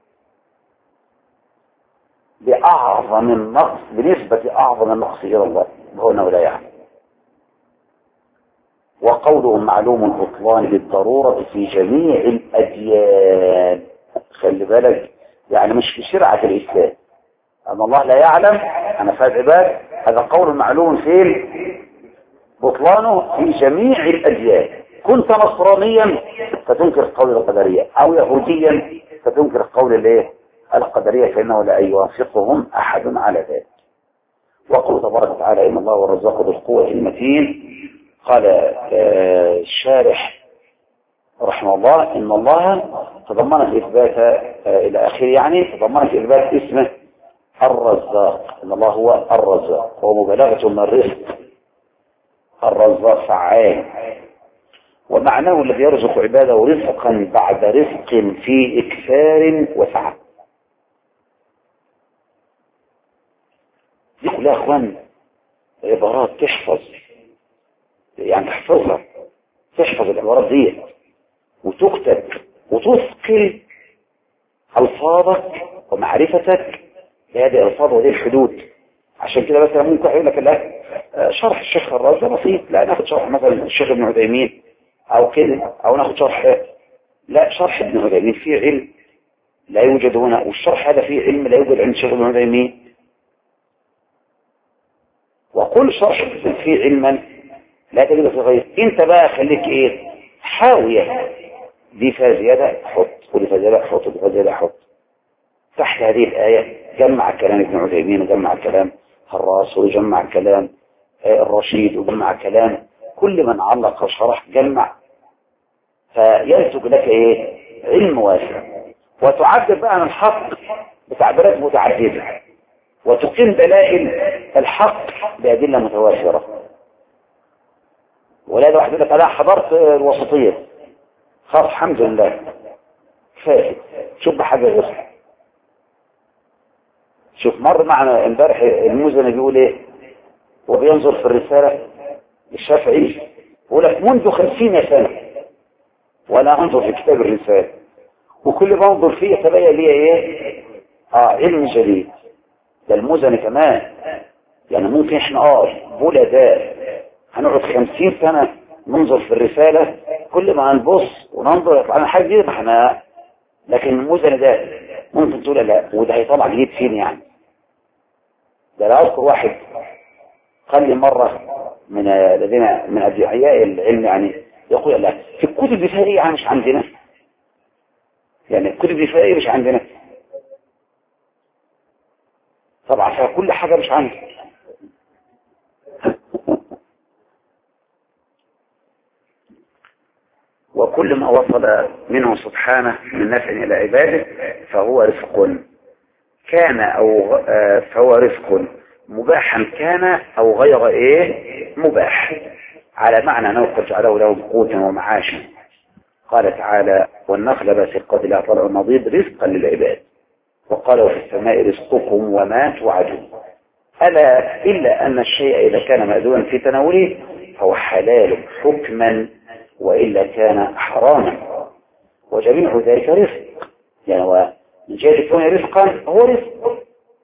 بأعظم النقص، بنسبة أعظم النقص إلى الله هو أنه لا يعلم. وقولهم معلوم البطلان بالضرورة في جميع الأديان. خلي بالك، يعني مش في شرعة الإسلام أن الله لا يعلم أنا فاعل عباد، هذا قول معلوم فين؟ بطلانه في جميع الأديان. كنت نصرانيا فتنكر قول القدرية، أو يهوديا فتنكر قول الايه؟ القدرية، فإنه لا يوافقهم أحد على ذلك. وقل تبارك وتعالى إن الله والرزاق ذو القوة المتين. قال الشارح رحمه الله إن الله تضمنت إثبات إلى آخره، يعني تضمنت إثبات اسمه الرزاق، إن الله هو الرزاق، هو مبالغة من الرزق. الرزاق فعال، ومعناه الذي يرزق عباده رزقا بعد رزق في إكثار وسعة. دي كلها اخوان عبارات تحفظ، يعني تحفظها، تحفظ العبارات دي وتكتب وتثقل الفاظك ومعرفتك بهذه الالفاظ وهذه الحدود. عشان كده مثلا ممكن يقول لك لا شرح الشيخ الرازي بسيط، لا ناخد شرح مثلا الشيخ ابن عثيمين او كده، او ناخد شرح، لا شرح ابن عثيمين فيه علم لا يوجد هنا، والشرح هذا فيه علم لا يوجد عند الشيخ ابن عثيمين. وكل شرح فيه علما لا تجد في غيره. انت بقى خليك ايه؟ حاوية، دي فيها زيادة حط، ودي فيها زيادة حط، ودي فيها زيادة حط. تحت هذه الآية جمع كلام ابن عثيمين، وجمع كلام هراس، وجمع كلام الرشيد، وجمع كلام كل من علق وشرح جمع، فينتج لك ايه؟ علم واسع. وتعبر بقى عن الحق بتعبيرات متعددة، وتقيم دلائل الحق بأدلة متوافرة. ولا واحد يقول لك انا حضرت الوسطية، خلاص الحمد لله كفايه، شوف بحاجة غيرها. شوف مر معنا امبارح المزني بيقول ايه وبينظر في الرسالة الشافعي، يقول لك منذ خمسين سنة وانا انظر في كتاب الرسالة، وكل ما انظر فيه يتبين لي ايه؟ اه علم جديد. ده المزني كمان، يعني ممكن احنا اه بلداء هنقعد خمسين سنة ننظر في الرسالة، كل ما هنبص وننظر يطلع لنا حاجة جديدة احنا، لكن المزني ده ممكن تقول لا وده هيطلع جديد فين يعني؟ ده لا اذكر واحد قال لي مرة من الذين من ادعياء العلم يعني يقول لا في الكتب دي فيها ايه يعني مش عندنا، يعني الكتب دي فيها ايه مش عندنا، طبعا فيها كل حاجة مش عندنا. كل ما وصل منه سبحانه من نفع إلى عباده فهو رزق كان أو فهو رزق مباحا كان أو غير إيه مباح، على معنى أنه قد جعله لهم قوتا ومعاشا. قال تعالى والنخل باسقات لها طلع نضيد رزقا للعباد، وقال وفي السماء رزقكم وما توعدون. ألا إلا أن الشيء إذا كان مأذونا في تناوله فهو حلال حكما وإلا كان حراما، وجميع ذلك رزق، يعني هو من جهة كونه رزقا هو رزق،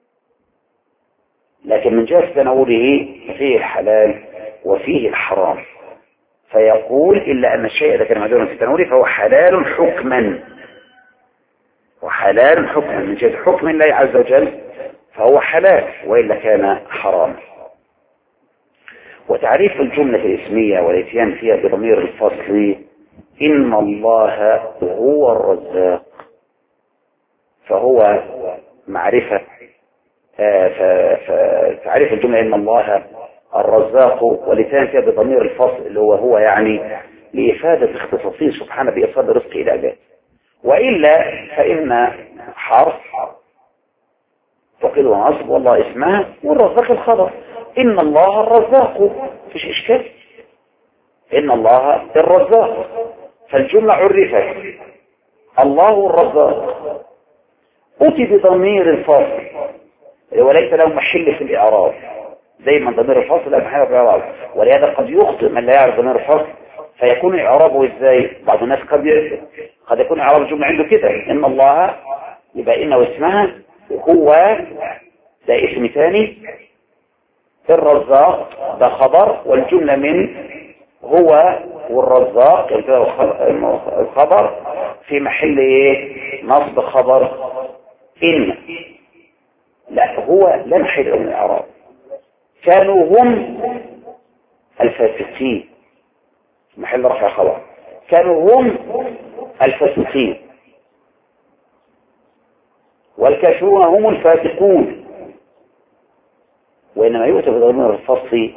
لكن من جهة تناوله فيه الحلال وفيه الحرام. فيقول إلا أن الشيء إذا كان مأذونا في تناوله فهو حلال حكما، وحلال حكما من جهة حكم الله عز وجل فهو حلال وإلا كان حرام. وتعريف الجملة الاسمية والاتيان فيها بضمير الفصل إن الله هو الرزاق، فهو معرفة فتعريف الجملة إن الله الرزاق والاتيان فيها بضمير الفصل اللي هو هو يعني لإفادة اختصاصه سبحانه بإيصال الرزق إلى عباده. وإلا فإن حرف فقيل ونصب والله اسمها والرزاق الخبر. إن الله الرزاق فيش إشكال، إن الله الرزاق، فالجملة عرفت الله الرزاق أتي بضمير الفاصل وليس له محل في الإعراب، دايما ضمير الفاصل لا محل في الإعراب، ولهذا قد يخطئ من لا يعرف ضمير الفاصل فيكون إعرابه إزاي. بعض الناس قد قد يكون إعراب الجملة عنده كده إن الله يبقى إنه اسمها هو ده اسم ثاني، الرزاق ده خبر، والجملة من هو والرزاق الخبر في محل ايه نصب خبر إن. لا هو لا محل من الإعراب، كانوا هم الفاسقين محل رفع خبر، كانوا هم الفاسقين والكافرون هم الفاسقون، وإنما يؤتى بضمير الفصل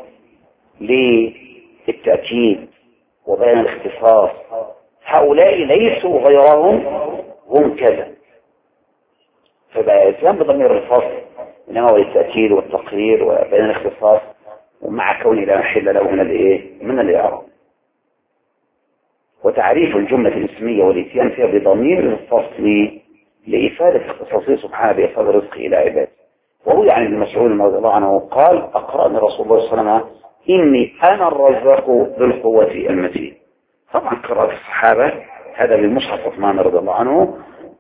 للتأكيد وبيان الاختصاص. هؤلاء ليسوا غيرهم هم كذا، فبقى الإسلام بضمير الفصل إنما هو التأكيد والتقرير وبيان الاختصاص، ومع كونه لا محل له من الإيه من الإعراب. وتعريف الجملة الاسمية والاتيان فيها بضمير الفصل لإفادة اختصاصه سبحانه بإفادة الرزق إلى عباده. وهو يعني ابن مسعود رضي الله عنه قال أقرأني رسول الله صلى الله عليه وسلم إني أنا الرزاق ذو القوة المتين. طبعا قراءة الصحابة هذا للمصحف عثمان رضي الله عنه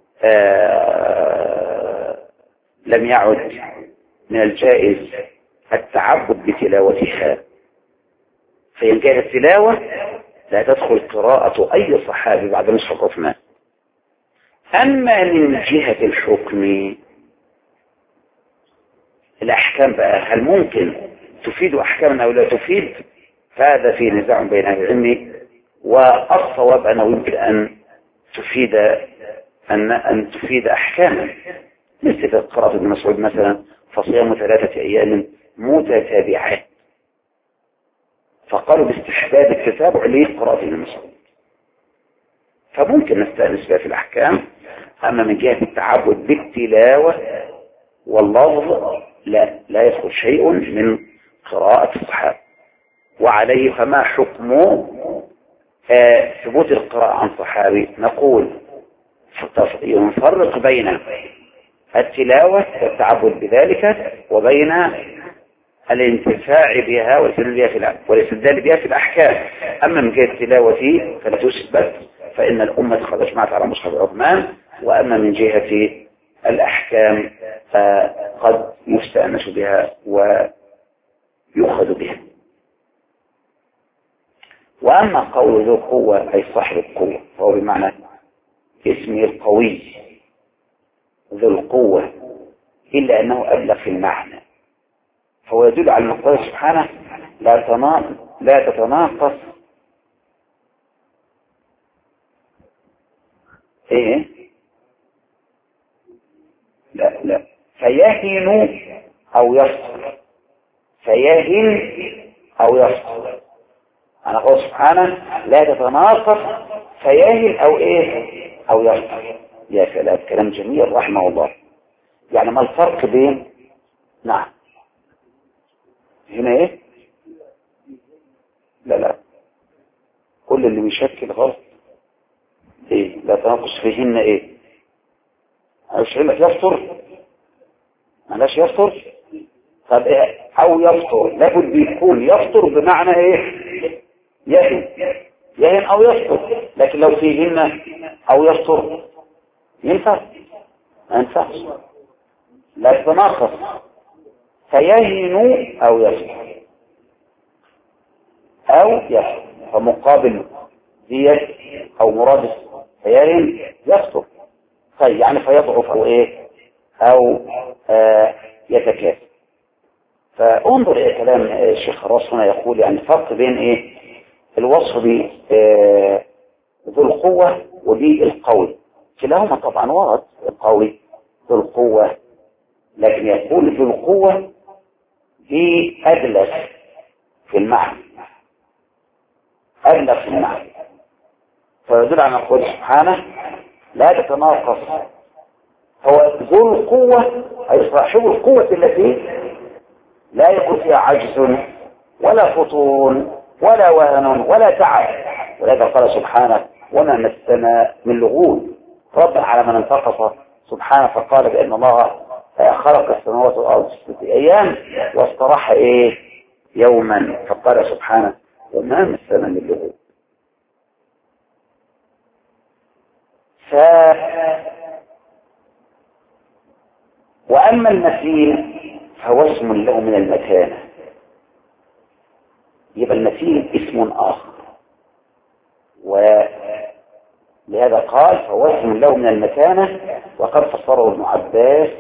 آه لم يعد من الجائز التعبد بتلاوتها، فإن كانت التلاوة لا تدخل قراءة أي صحابي بعد مصحف عثمان. أما من جهة الحكم الأحكام بقى هل ممكن تفيد أحكاما أو لا تفيد، فهذا في نزاع بين أهل العلم، والصواب أنه يمكن أن تفيد أن أن تفيد أحكاما، مثل قراءة ابن مسعود مثلا فصيام ثلاثة أيام متتابعات، فقالوا باستحباب التتابع لقراءة ابن مسعود، فممكن نستأنس بها في الأحكام. أما من جهة التعبد بالتلاوة واللفظ لا لا يدخل شيء من قراءة الصحابة. وعليه فما حكم آه ثبوت القراءة عن صحابي؟ نقول نفرق بين التلاوة والتعبد بذلك وبين الانتفاع بها والاستدلال بها في الأحكام. أما من جهة التلاوة فلا تثبت فإن الأمة قد اجمعت على مصحف عثمان، وأما من جهة الأحكام فقد يستأنس بها ويؤخذ بها. وأما قول ذو قوة أي صاحب القوة فهو بمعنى اسمه القوي ذو القوة، إلا أنه أبلغ في المعنى، فهو يدل على المقدار سبحانه لا تناقص لا تتناقص ايه لا لا فيهن او يسقط، فيهن او يسقط. انا قول سبحانه لا تتناقص فياهل او ايه او يفطر. يا سلام، كلام جميل رحمه الله. يعني ما الفرق بين، نعم هنا ايه، لا لا كل اللي بيشكل غلط. ايه لا تناقش فيهن ايه، مش لك يفطر، معلاش يفطر. طب ايه او يفطر، لابد بيكون يفطر بمعنى ايه، يهن يهن او يفطر. لكن لو فيهن او يفطر ينفع؟ ما ينفعش، لا تتناقص. فيهن او يفطر او يفطر، فمقابل ديت او مرادف فيهن يفطر. طيب يعني فيضعف او ايه او آه يتكاثر. فانظر الى كلام الشيخ خراص هنا يقول يعني فرق بين ايه الوصف ب آه ذو القوة وبالقوي. كلاهما طبعا ورد القوي ذو القوة، لكن يقول ذو القوة بأدلس في المعنى، أدلس في المعنى، فيدل على قول سبحانه لا تتناقص. هو ذو القوة أي صاحب القوة التي لا يكون فيها عجز ولا فطون ولا وهن ولا تعب. ولذا قال سبحانه وما مسنا من لغوب، ردا على من انتقص سبحانه فقال بأن الله خلق السماوات والأرض في ستة أيام واستراح إيه يوما، فقال سبحانه وما مسنا من لغوب. ف وأما المثيل فهو اسم له من المكانة، يبقى المثيل اسم آخر، ولهذا قال فهو اسم له من المكانة. وقد فسره ابن عباس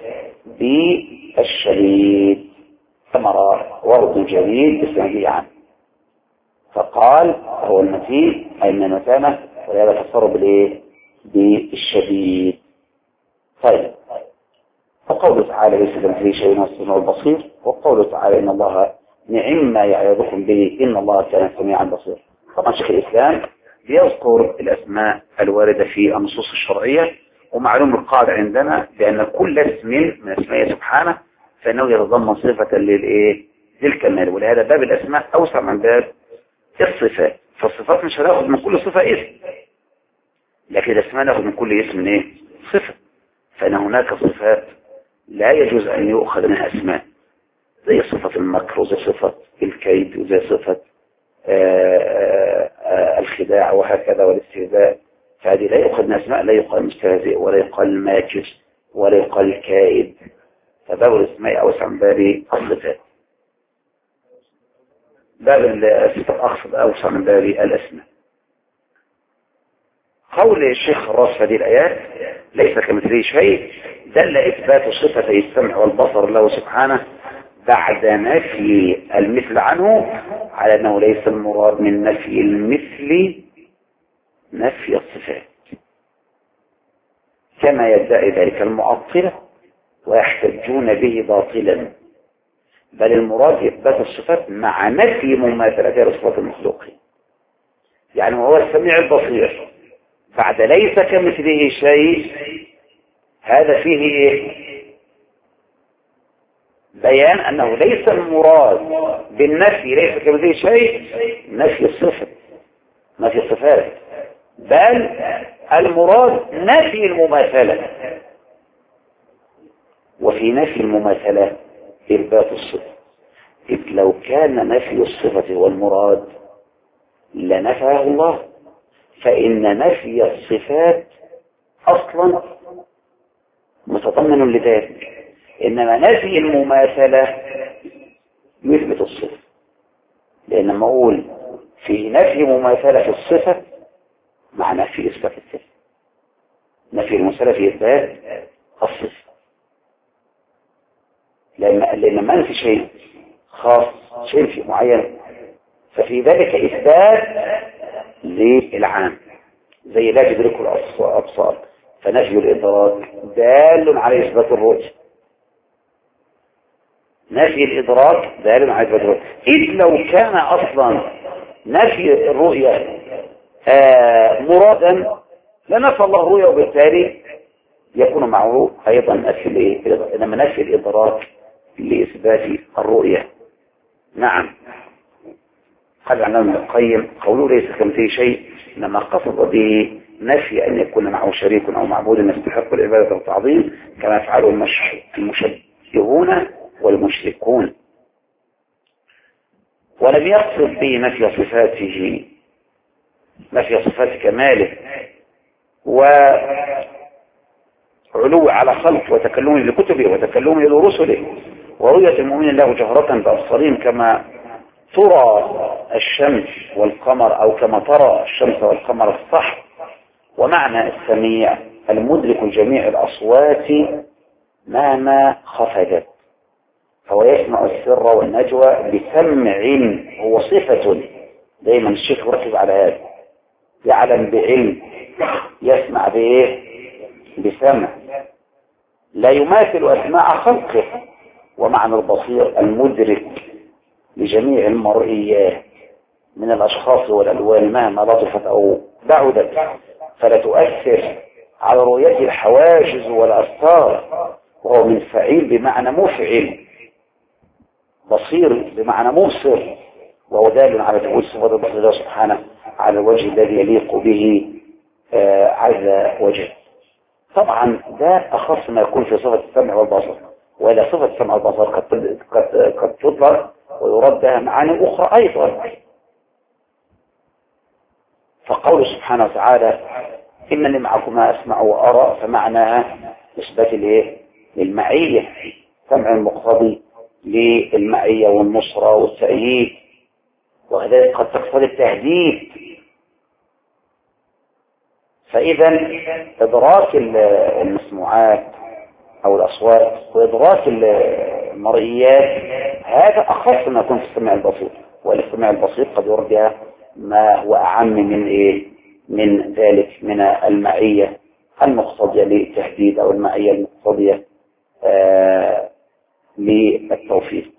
بالشديد، ثمرة ورد جديد بسنده عنه، فقال هو المثيل أي من المكانة، ولهذا فسره بالايه بالشديد. طيب، وقوله تعالى ليس كمثله شيء وهو السميع البصير، وقوله تعالى إن الله نعم ما يعظكم به إن الله كان سميعا بصيرا. طبعا شيخ الإسلام بيذكر الأسماء الواردة في النصوص الشرعية، ومعلوم القاعدة عندنا بأن كل اسم من اسمائه سبحانه فإنه يتضمن صفة للإيه للكمال، ولهذا باب الأسماء أوسع من باب الصفات. فالصفات مش هناخد من كل صفة اسم، لكن الأسماء ناخد من كل اسم إيه صفة. فإن هناك صفات لا يجوز أن يؤخذ منها أسماء، زي صفة المكر وزي صفة الكيد وزي صفة آآ آآ الخداع وهكذا والاستهزاء. فهذه لا يؤخذ من أسماء، لا يقال مستهزئ ولا يقال ماكر ولا يقال كائد. فباب الأسماء أوسع من باب الصفات، باب الصفات أقصد أوسع من باب الأسماء. قول الشيخ خراص في هذه الآيات ليس كمثله شيء دل إثبات صفتي السمع والبصر له سبحانه بعد نفي المثل عنه على أنه ليس المراد من نفي المثل نفي الصفات، كما يدعي ذلك المعطلة ويحتجون به باطلا، بل المراد إثبات الصفات مع نفي مماثلتها لصفات المخلوقين. يعني هو السميع البصير بعد ليس كمثله شيء، هذا فيه إيه؟ بيان أنه ليس المراد بالنفي ليس كمثله شيء نفي الصفة نفي الصفات، بل المراد نفي المماثلة. وفي نفي المماثلة إثبات الصفة، إذ لو كان نفي الصفة هو المراد لنفعه الله، فإن نفي الصفات أصلا متضمن لذلك، إنما نفي المماثلة يثبت الصفة. لأن لما أقول في نفي مماثلة في الصفة معنى في إثبات الصفة، نفي المماثلة في إثبات الصفة، لأن ما في شيء خاص شيء في معين، ففي ذلك إثبات للعام، زي لا تدركه الأبصار فنفي الإدراك دال على إثبات الرؤية، نفي الإدراك دال على إثبات الرؤية. إذ لو كان أصلا نفي الرؤية آه مرادا لنفى الله الرؤيا، وبالتالي يكون معه أيضا نفي الإيه؟ إنما نفي الإدراك لإثبات الرؤية. نعم. قال عن ابن القيم قوله ليس كمثله شيء، إنما قصد به نفي أن يكون معه شريك أو معبود يستحق العبادة والتعظيم كما يفعله المشبهون والمشركون. ولم يقصد به نفي صفاته، نفي صفات كماله وعلو على خلق وتكلمه لكتبه وتكلمه لرسله ورؤية المؤمنين له جهرة بأبصارهم كما ترى الشمس والقمر أو كما ترى الشمس والقمر الصح. ومعنى السميع المدرك جميع الأصوات مهما خفجت، فهو يسمع السر والنجوى بسمع، هو صفة دايما الشيخ ركز على هذا، يعلم بعلم، يسمع بايه؟ بسمع، لا يماثل أسماع خلقه. ومعنى البصير المدرك لجميع المرئيات من الأشخاص والألوان مهما لطفت أو بعدت، فلا تؤثر على رؤيته الحواجز والأستار، وهو من فعيل بمعنى مفعل، بصير بمعنى مبصر، وهو دال على تقول صفات البصر الله سبحانه على الوجه الذي يليق به آه عز وجل. طبعا ده أخص ما يكون في صفة السمع والبصر، وإلى صفة السمع والبصر قد قد قد تطلق ويرد بها معاني أخرى أيضا. فقول سبحانه وتعالى إنني معكما أسمع وأرى، فمعناها إثبات الإيه؟ للمعية، سمع المقتضي للمعية والنصرة والتأييد، وكذلك قد تقتضي التهديد. فإذا إدراك المسموعات أو الأصوات وإدراك المرئيات هذا أخص ما يكون في السمع البصير، والسمع البصير قد يرد بها ما هو أعم من إيه؟ من ذلك، من المعية المقتضية للتهديد أو المعية المقتضية آه للتوفيق.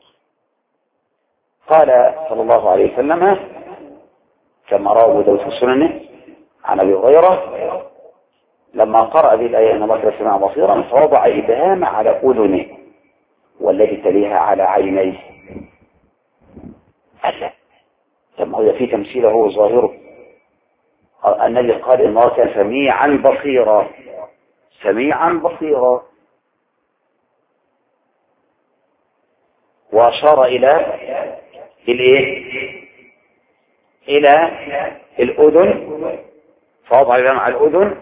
قال صلى الله عليه وسلم كما روى أبو داود في سننه عن أبي هريرة لما قرأ به الآية إن الله سمع بصيرا فوضع إبهام على أذنه والذي تليها على عينيه. ألا ثم هو في تمثيله هو ظاهره. النبي قال إن الله كان سميعا بصيرا، سميعا بصيرا، وأشار إلى الإيه؟ إلى الأذن، فوضع الإبهام على الأذن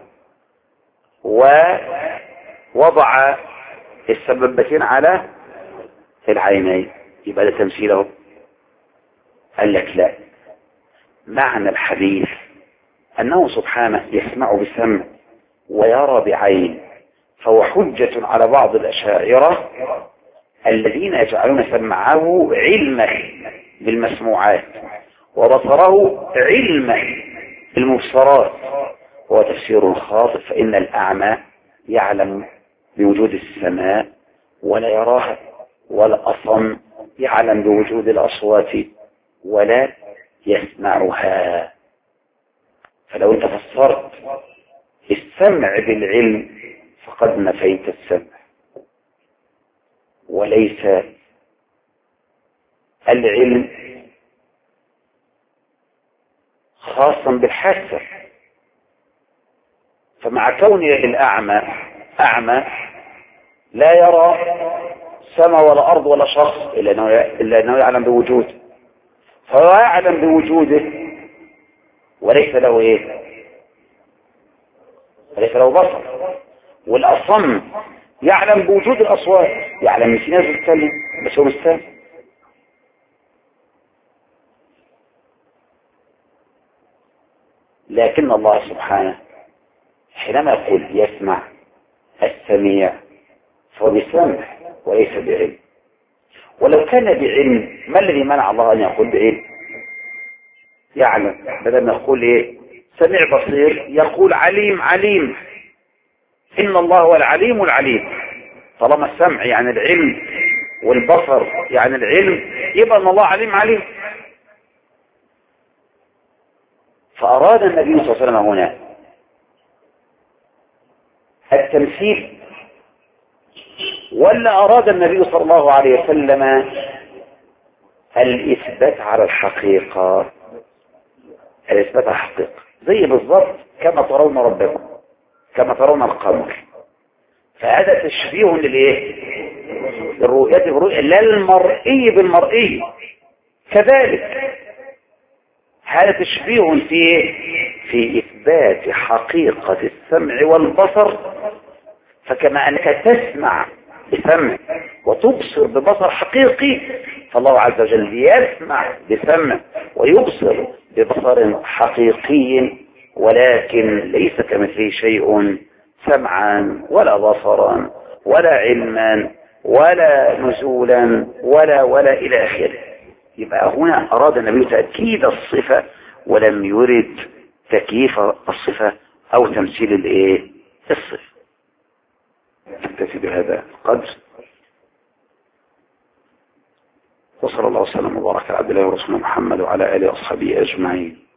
ووضع السببتين على العينين، يبقى ده تمثيله. قال لك لا، معنى الحديث أنه سبحانه يسمع بسمع ويرى بعين، فهو حجة على بعض الأشاعرة الذين يجعلون سمعه علما بالمسموعات وبصره علما بالمبصرات، وهو تفسير خاطئ، فإن الأعمى يعلم بوجود السماء ولا يراها، والأصم يعلم بوجود الأصوات ولا يسمعها. فلو انت فسرت السمع بالعلم فقد نفيت السمع، وليس العلم خاصا بالحاسة. فمع كون الأعمى أعمى لا يرى سماء ولا أرض ولا شخص إلا أنه يعلم بوجوده، فهو يعلم بوجوده وليس له إيه؟ وليس له بصر. والأصم يعلم بوجود الأصوات، يعلم ان في ناس بتتكلم بس هو مش سامع. لكن الله سبحانه حينما يقول يسمع السميع فهو بسمع وليس بعلم. ولو كان بعلم ما الذي منع الله أن يقول بعلم؟ يعلم، بدل ما يقول ايه سميع بصير يقول عليم عليم. إن الله هو العليم العليم. طالما السمع يعني العلم والبصر يعني العلم، يبقى ان الله عليم عليم. فأراد النبي صلى الله عليه وسلم هنا التمثيل، ولا أراد النبي صلى الله عليه وسلم الإثبات على الحقيقة؟ الإثبات على الحقيقة زي بالضبط كما ترون ربكم، كما ترون القمر، فهذا تشبيه للإيه؟ الرؤية بالرؤية، لا المرئي بالمرئي. كذلك هذا تشبيه في في إثبات حقيقة السمع والبصر، فكما أنك تسمع بسمع وتبصر ببصر حقيقي، فالله عز وجل يسمع بسمع ويبصر ببصر حقيقي، ولكن ليس كمثله شيء سمعا ولا بصرا ولا علما ولا نزولا ولا ولا إلى آخره. يبقى هنا أراد النبي تأكيد الصفة ولم يرد تكييف الصفة أو تمثيل الإيه؟ الصفة. نكتفي بهذا القدر، وصلى الله وسلم وبارك على عبد الله ورسوله محمد وعلى آله وأصحابه أجمعين.